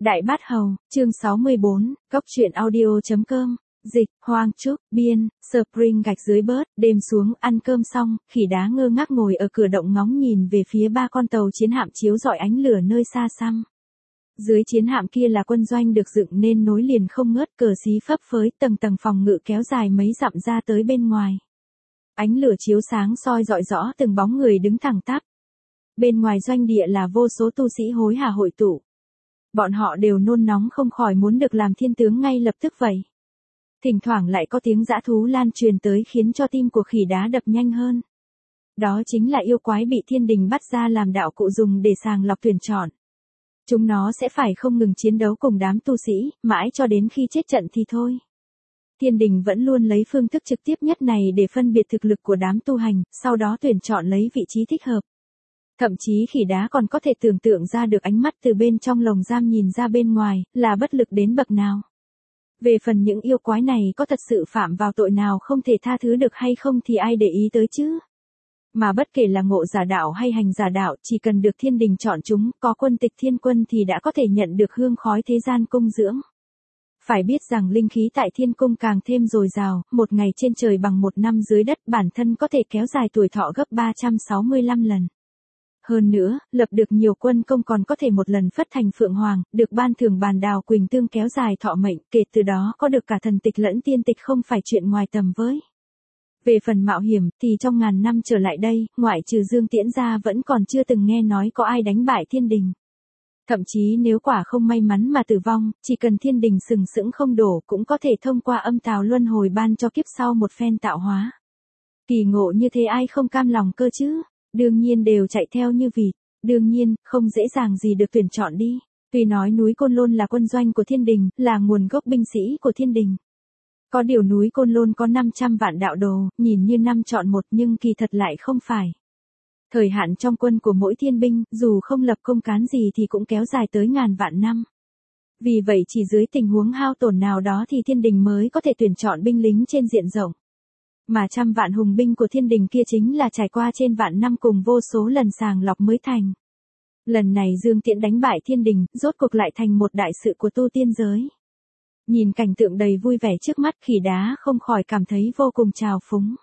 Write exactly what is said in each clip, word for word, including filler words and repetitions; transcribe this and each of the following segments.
Đại Bát Hầu, chương sáu mươi bốn, Cốc truyện audio.com, dịch, Hoang Trúc, biên, Spring gạch dưới bớt, đêm xuống, ăn cơm xong, khỉ đá ngơ ngác ngồi ở cửa động ngóng nhìn về phía ba con tàu chiến hạm chiếu rọi ánh lửa nơi xa xăm. Dưới chiến hạm kia là quân doanh được dựng nên nối liền không ngớt, cờ xí phấp phới, tầng tầng phòng ngự kéo dài mấy dặm ra tới bên ngoài. Ánh lửa chiếu sáng soi rọi rõ từng bóng người đứng thẳng tắp. Bên ngoài doanh địa là vô số tu sĩ hối hả hội tụ. Bọn họ đều nôn nóng không khỏi muốn được làm thiên tướng ngay lập tức vậy. Thỉnh thoảng lại có tiếng dã thú lan truyền tới khiến cho tim của khỉ đá đập nhanh hơn. Đó chính là yêu quái bị thiên đình bắt ra làm đạo cụ dùng để sàng lọc tuyển chọn. Chúng nó sẽ phải không ngừng chiến đấu cùng đám tu sĩ, mãi cho đến khi chết trận thì thôi. Thiên đình vẫn luôn lấy phương thức trực tiếp nhất này để phân biệt thực lực của đám tu hành, sau đó tuyển chọn lấy vị trí thích hợp. Thậm chí khỉ đá còn có thể tưởng tượng ra được ánh mắt từ bên trong lồng giam nhìn ra bên ngoài, là bất lực đến bậc nào. Về phần những yêu quái này có thật sự phạm vào tội nào không thể tha thứ được hay không thì ai để ý tới chứ. Mà bất kể là ngộ giả đạo hay hành giả đạo, chỉ cần được thiên đình chọn chúng, có quân tịch thiên quân thì đã có thể nhận được hương khói thế gian cung dưỡng. Phải biết rằng linh khí tại thiên cung càng thêm dồi dào, một ngày trên trời bằng một năm dưới đất, bản thân có thể kéo dài tuổi thọ gấp ba trăm sáu mươi lăm lần. Hơn nữa, lập được nhiều quân công còn có thể một lần phất thành phượng hoàng, được ban thưởng bàn đào quỳnh tương kéo dài thọ mệnh, kể từ đó có được cả thần tịch lẫn tiên tịch không phải chuyện ngoài tầm với. Về phần mạo hiểm, thì trong ngàn năm trở lại đây, ngoại trừ Dương Tiễn ra vẫn còn chưa từng nghe nói có ai đánh bại thiên đình. Thậm chí nếu quả không may mắn mà tử vong, chỉ cần thiên đình sừng sững không đổ cũng có thể thông qua âm tào luân hồi ban cho kiếp sau một phen tạo hóa. Kỳ ngộ như thế ai không cam lòng cơ chứ? Đương nhiên đều chạy theo như vịt, đương nhiên, không dễ dàng gì được tuyển chọn đi. Tuy nói núi Côn Lôn là quân doanh của thiên đình, là nguồn gốc binh sĩ của thiên đình. Có điều núi Côn Lôn có năm trăm vạn đạo đồ, nhìn như năm chọn một nhưng kỳ thật lại không phải. Thời hạn trong quân của mỗi thiên binh, dù không lập công cán gì thì cũng kéo dài tới ngàn vạn năm. Vì vậy chỉ dưới tình huống hao tổn nào đó thì thiên đình mới có thể tuyển chọn binh lính trên diện rộng. Mà trăm vạn hùng binh của thiên đình kia chính là trải qua trên vạn năm cùng vô số lần sàng lọc mới thành. Lần này Dương Tiễn đánh bại thiên đình, rốt cuộc lại thành một đại sự của tu tiên giới. Nhìn cảnh tượng đầy vui vẻ trước mắt, khỉ đá không khỏi cảm thấy vô cùng trào phúng.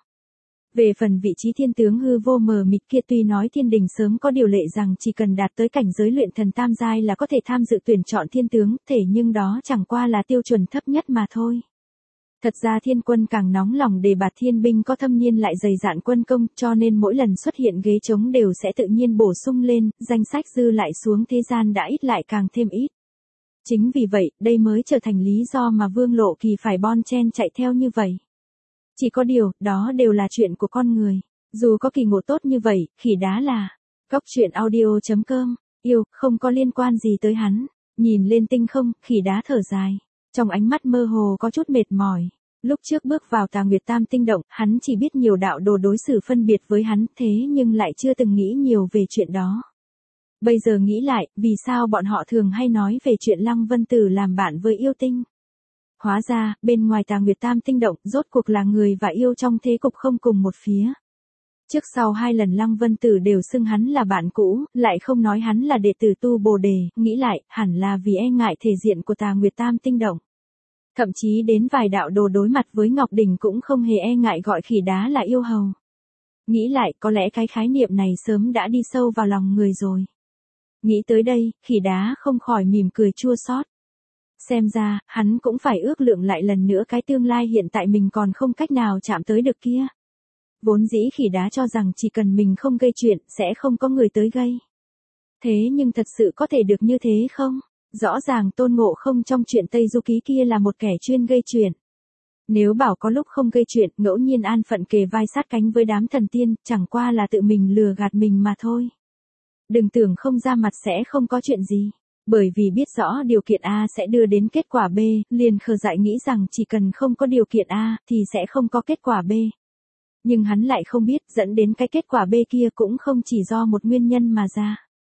Về phần vị trí thiên tướng hư vô mờ mịt kia, tuy nói thiên đình sớm có điều lệ rằng chỉ cần đạt tới cảnh giới luyện thần tam giai là có thể tham dự tuyển chọn thiên tướng, thể nhưng đó chẳng qua là tiêu chuẩn thấp nhất mà thôi. Thật ra thiên quân càng nóng lòng đề bạt thiên binh có thâm niên lại dày dạn quân công, cho nên mỗi lần xuất hiện ghế trống đều sẽ tự nhiên bổ sung lên, danh sách dư lại xuống thế gian đã ít lại càng thêm ít. Chính vì vậy, đây mới trở thành lý do mà Vương Lộ Kỳ phải bon chen chạy theo như vậy. Chỉ có điều, đó đều là chuyện của con người. Dù có kỳ ngộ tốt như vậy, khỉ đá là Cốc truyện audio.com, yêu, không có liên quan gì tới hắn. Nhìn lên tinh không, khỉ đá thở dài. Trong ánh mắt mơ hồ có chút mệt mỏi. Lúc trước bước vào Tà Nguyệt Tam Tinh Động, hắn chỉ biết nhiều đạo đồ đối xử phân biệt với hắn, thế nhưng lại chưa từng nghĩ nhiều về chuyện đó. Bây giờ nghĩ lại, vì sao bọn họ thường hay nói về chuyện Lăng Vân Tử làm bạn với yêu tinh? Hóa ra, bên ngoài Tà Nguyệt Tam Tinh Động, rốt cuộc là người và yêu trong thế cục không cùng một phía. Trước sau hai lần Lăng Vân Tử đều xưng hắn là bạn cũ, lại không nói hắn là đệ tử tu Bồ Đề, nghĩ lại, hẳn là vì e ngại thể diện của Tà Nguyệt Tam Tinh Động. Thậm chí đến vài đạo đồ đối mặt với Ngọc Đình cũng không hề e ngại gọi khỉ đá là yêu hầu. Nghĩ lại, có lẽ cái khái niệm này sớm đã đi sâu vào lòng người rồi. Nghĩ tới đây, khỉ đá không khỏi mỉm cười chua xót. Xem ra, hắn cũng phải ước lượng lại lần nữa cái tương lai hiện tại mình còn không cách nào chạm tới được kia. Vốn dĩ khỉ đá cho rằng chỉ cần mình không gây chuyện, sẽ không có người tới gây. Thế nhưng thật sự có thể được như thế không? Rõ ràng Tôn Ngộ Không trong chuyện Tây Du Ký kia là một kẻ chuyên gây chuyện. Nếu bảo có lúc không gây chuyện, ngẫu nhiên an phận kề vai sát cánh với đám thần tiên, chẳng qua là tự mình lừa gạt mình mà thôi. Đừng tưởng không ra mặt sẽ không có chuyện gì. Bởi vì biết rõ điều kiện A sẽ đưa đến kết quả B, liền khờ dại nghĩ rằng chỉ cần không có điều kiện A, thì sẽ không có kết quả B. Nhưng hắn lại không biết, dẫn đến cái kết quả B kia cũng không chỉ do một nguyên nhân mà ra.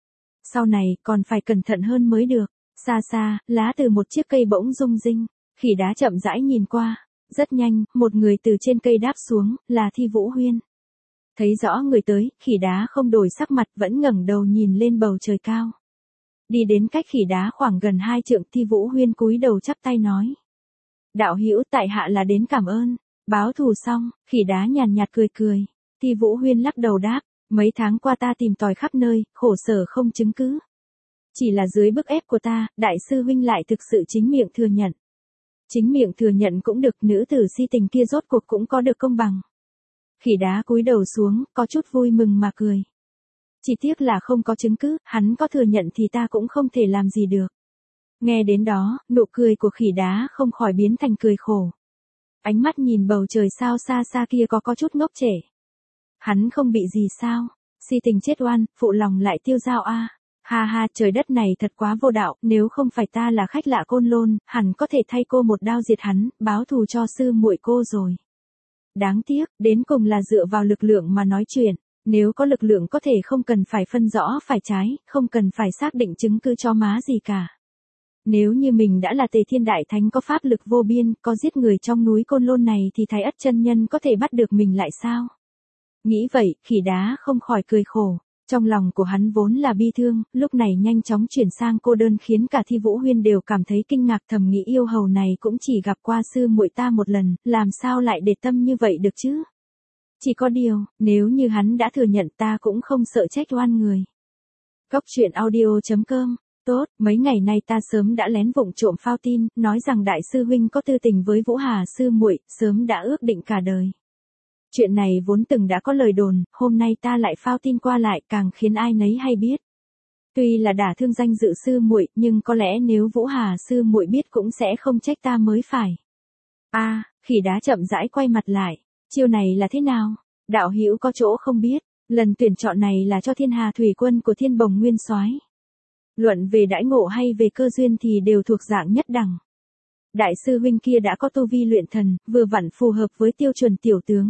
Sau này, còn phải cẩn thận hơn mới được. Xa xa, lá từ một chiếc cây bỗng rung rinh. Khỉ đá chậm rãi nhìn qua. Rất nhanh, một người từ trên cây đáp xuống, là Thi Vũ Huyên. Thấy rõ người tới, khỉ đá không đổi sắc mặt, vẫn ngẩng đầu nhìn lên bầu trời cao. Đi đến cách khỉ đá khoảng gần hai trượng, Thi Vũ Huyên cúi đầu chắp tay nói. Đạo hữu, tại hạ là đến cảm ơn. Báo thù xong, khỉ đá nhàn nhạt cười cười. Thi Vũ Huyên lắc đầu đáp, mấy tháng qua ta tìm tòi khắp nơi, khổ sở không chứng cứ. Chỉ là dưới bức ép của ta, đại sư huynh lại thực sự chính miệng thừa nhận. Chính miệng thừa nhận cũng được, nữ tử si tình kia rốt cuộc cũng có được công bằng. Khỉ đá cúi đầu xuống, có chút vui mừng mà cười. Chỉ tiếc là không có chứng cứ, hắn có thừa nhận thì ta cũng không thể làm gì được. Nghe đến đó, nụ cười của khỉ đá không khỏi biến thành cười khổ. Ánh mắt nhìn bầu trời sao xa xa kia có có chút ngốc trệ. Hắn không bị gì sao? Si tình chết oan, phụ lòng lại tiêu dao a. À. Ha ha, trời đất này thật quá vô đạo, nếu không phải ta là khách lạ Côn Lôn, hẳn có thể thay cô một đao diệt hắn, báo thù cho sư muội cô rồi. Đáng tiếc, đến cùng là dựa vào lực lượng mà nói chuyện. Nếu có lực lượng có thể không cần phải phân rõ phải trái, không cần phải xác định chứng cứ cho má gì cả. Nếu như mình đã là Tề Thiên Đại Thánh có pháp lực vô biên, có giết người trong núi Côn Lôn này thì Thái Ất chân nhân có thể bắt được mình lại sao? Nghĩ vậy, khỉ đá không khỏi cười khổ. Trong lòng của hắn vốn là bi thương, lúc này nhanh chóng chuyển sang cô đơn khiến cả Thi Vũ Huyên đều cảm thấy kinh ngạc, thầm nghĩ yêu hầu này cũng chỉ gặp qua sư muội ta một lần, làm sao lại để tâm như vậy được chứ? Chỉ có điều, nếu như hắn đã thừa nhận ta cũng không sợ trách oan người. Cốc truyện audio chấm com. Tốt, mấy ngày nay ta sớm đã lén vụng trộm phao tin, nói rằng đại sư huynh có tư tình với Vũ Hà sư muội, sớm đã ước định cả đời. Chuyện này vốn từng đã có lời đồn, hôm nay ta lại phao tin qua lại, càng khiến ai nấy hay biết. Tuy là đả thương danh dự sư muội, nhưng có lẽ nếu Vũ Hà sư muội biết cũng sẽ không trách ta mới phải. A, à, khỉ đá chậm rãi quay mặt lại, chiêu này là thế nào? Đạo hữu có chỗ không biết, lần tuyển chọn này là cho Thiên Hà thủy quân của Thiên Bồng Nguyên Soái. Luận về đãi ngộ hay về cơ duyên thì đều thuộc dạng nhất đẳng. Đại sư huynh kia đã có tu vi luyện thần, vừa vặn phù hợp với tiêu chuẩn tiểu tướng.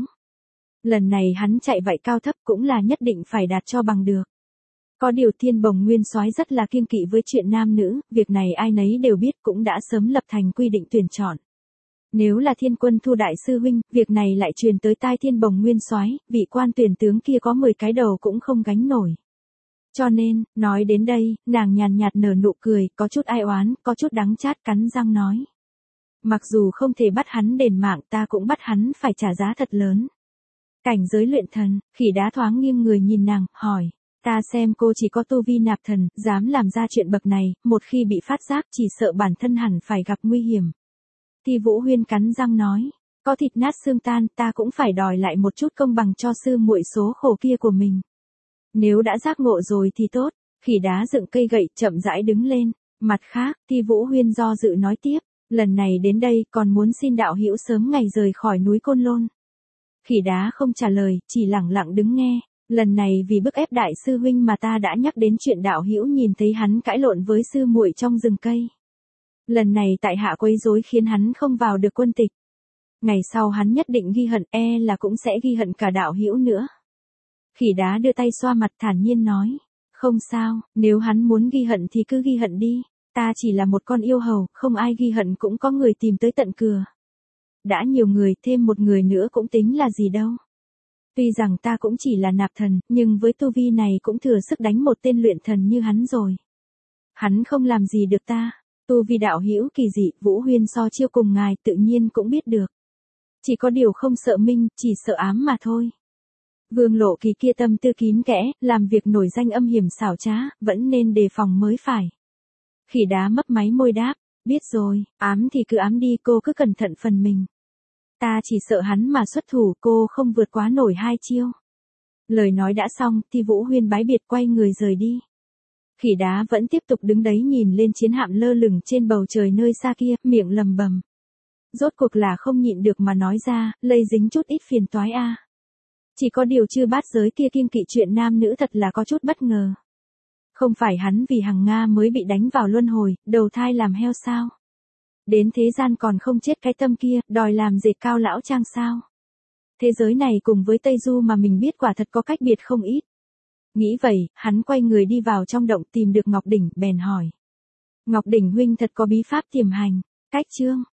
Lần này hắn chạy vậy cao thấp cũng là nhất định phải đạt cho bằng được. Có điều Thiên Bồng Nguyên Soái rất là kiêng kỵ với chuyện nam nữ, việc này ai nấy đều biết, cũng đã sớm lập thành quy định tuyển chọn. Nếu là Thiên Quân thu đại sư huynh, việc này lại truyền tới tai Thiên Bồng Nguyên Soái, vị quan tuyển tướng kia có mười cái đầu cũng không gánh nổi. Cho nên, nói đến đây, nàng nhàn nhạt nở nụ cười, có chút ai oán, có chút đắng chát, cắn răng nói. Mặc dù không thể bắt hắn đền mạng, ta cũng bắt hắn phải trả giá thật lớn. Cảnh giới luyện thần, khỉ đá thoáng nghiêng người nhìn nàng, hỏi. Ta xem cô chỉ có tu vi nạp thần, dám làm ra chuyện bậc này, một khi bị phát giác chỉ sợ bản thân hẳn phải gặp nguy hiểm. Thi Vũ Huyên cắn răng nói. Có thịt nát xương tan, ta cũng phải đòi lại một chút công bằng cho sư muội số khổ kia của mình. Nếu đã giác ngộ rồi thì tốt, khỉ đá dựng cây gậy chậm rãi đứng lên. Mặt khác, Thi Vũ Huyên do dự nói tiếp, lần này đến đây còn muốn xin đạo hữu sớm ngày rời khỏi núi Côn Lôn. Khỉ đá không trả lời, chỉ lặng lặng đứng nghe. Lần này vì bức ép đại sư huynh mà ta đã nhắc đến chuyện đạo hữu nhìn thấy hắn cãi lộn với sư muội trong rừng cây. Lần này tại hạ quấy rối khiến hắn không vào được quân tịch. Ngày sau hắn nhất định ghi hận, e là cũng sẽ ghi hận cả đạo hữu nữa. Khỉ đá đưa tay xoa mặt thản nhiên nói. Không sao, nếu hắn muốn ghi hận thì cứ ghi hận đi. Ta chỉ là một con yêu hầu, không ai ghi hận cũng có người tìm tới tận cửa. Đã nhiều người, thêm một người nữa cũng tính là gì đâu. Tuy rằng ta cũng chỉ là nạp thần, nhưng với tu vi này cũng thừa sức đánh một tên luyện thần như hắn rồi. Hắn không làm gì được ta. Tu vi đạo hữu kỳ dị, Vũ Huyên so chiêu cùng ngài tự nhiên cũng biết được. Chỉ có điều không sợ minh, chỉ sợ ám mà thôi. Vương Lộ Kỳ kia tâm tư kín kẽ, làm việc nổi danh âm hiểm xảo trá, vẫn nên đề phòng mới phải. Khỉ đá mấp máy môi đáp, biết rồi, ám thì cứ ám đi, cô cứ cẩn thận phần mình. Ta chỉ sợ hắn mà xuất thủ, cô không vượt quá nổi hai chiêu. Lời nói đã xong, thì Vũ Huyên bái biệt quay người rời đi. Khỉ đá vẫn tiếp tục đứng đấy nhìn lên chiến hạm lơ lửng trên bầu trời nơi xa kia, miệng lầm bầm. Rốt cuộc là không nhịn được mà nói ra, lây dính chút ít phiền toái a. À. Chỉ có điều Chư Bát Giới kia kiêng kỵ chuyện nam nữ thật là có chút bất ngờ. Không phải hắn vì hằng Nga mới bị đánh vào luân hồi, đầu thai làm heo sao? Đến thế gian còn không chết cái tâm kia, đòi làm dệt cao lão trang sao? Thế giới này cùng với Tây Du mà mình biết quả thật có cách biệt không ít. Nghĩ vậy, hắn quay người đi vào trong động tìm được Ngọc Đỉnh, bèn hỏi. Ngọc Đỉnh huynh thật có bí pháp tiềm hành, cách chương.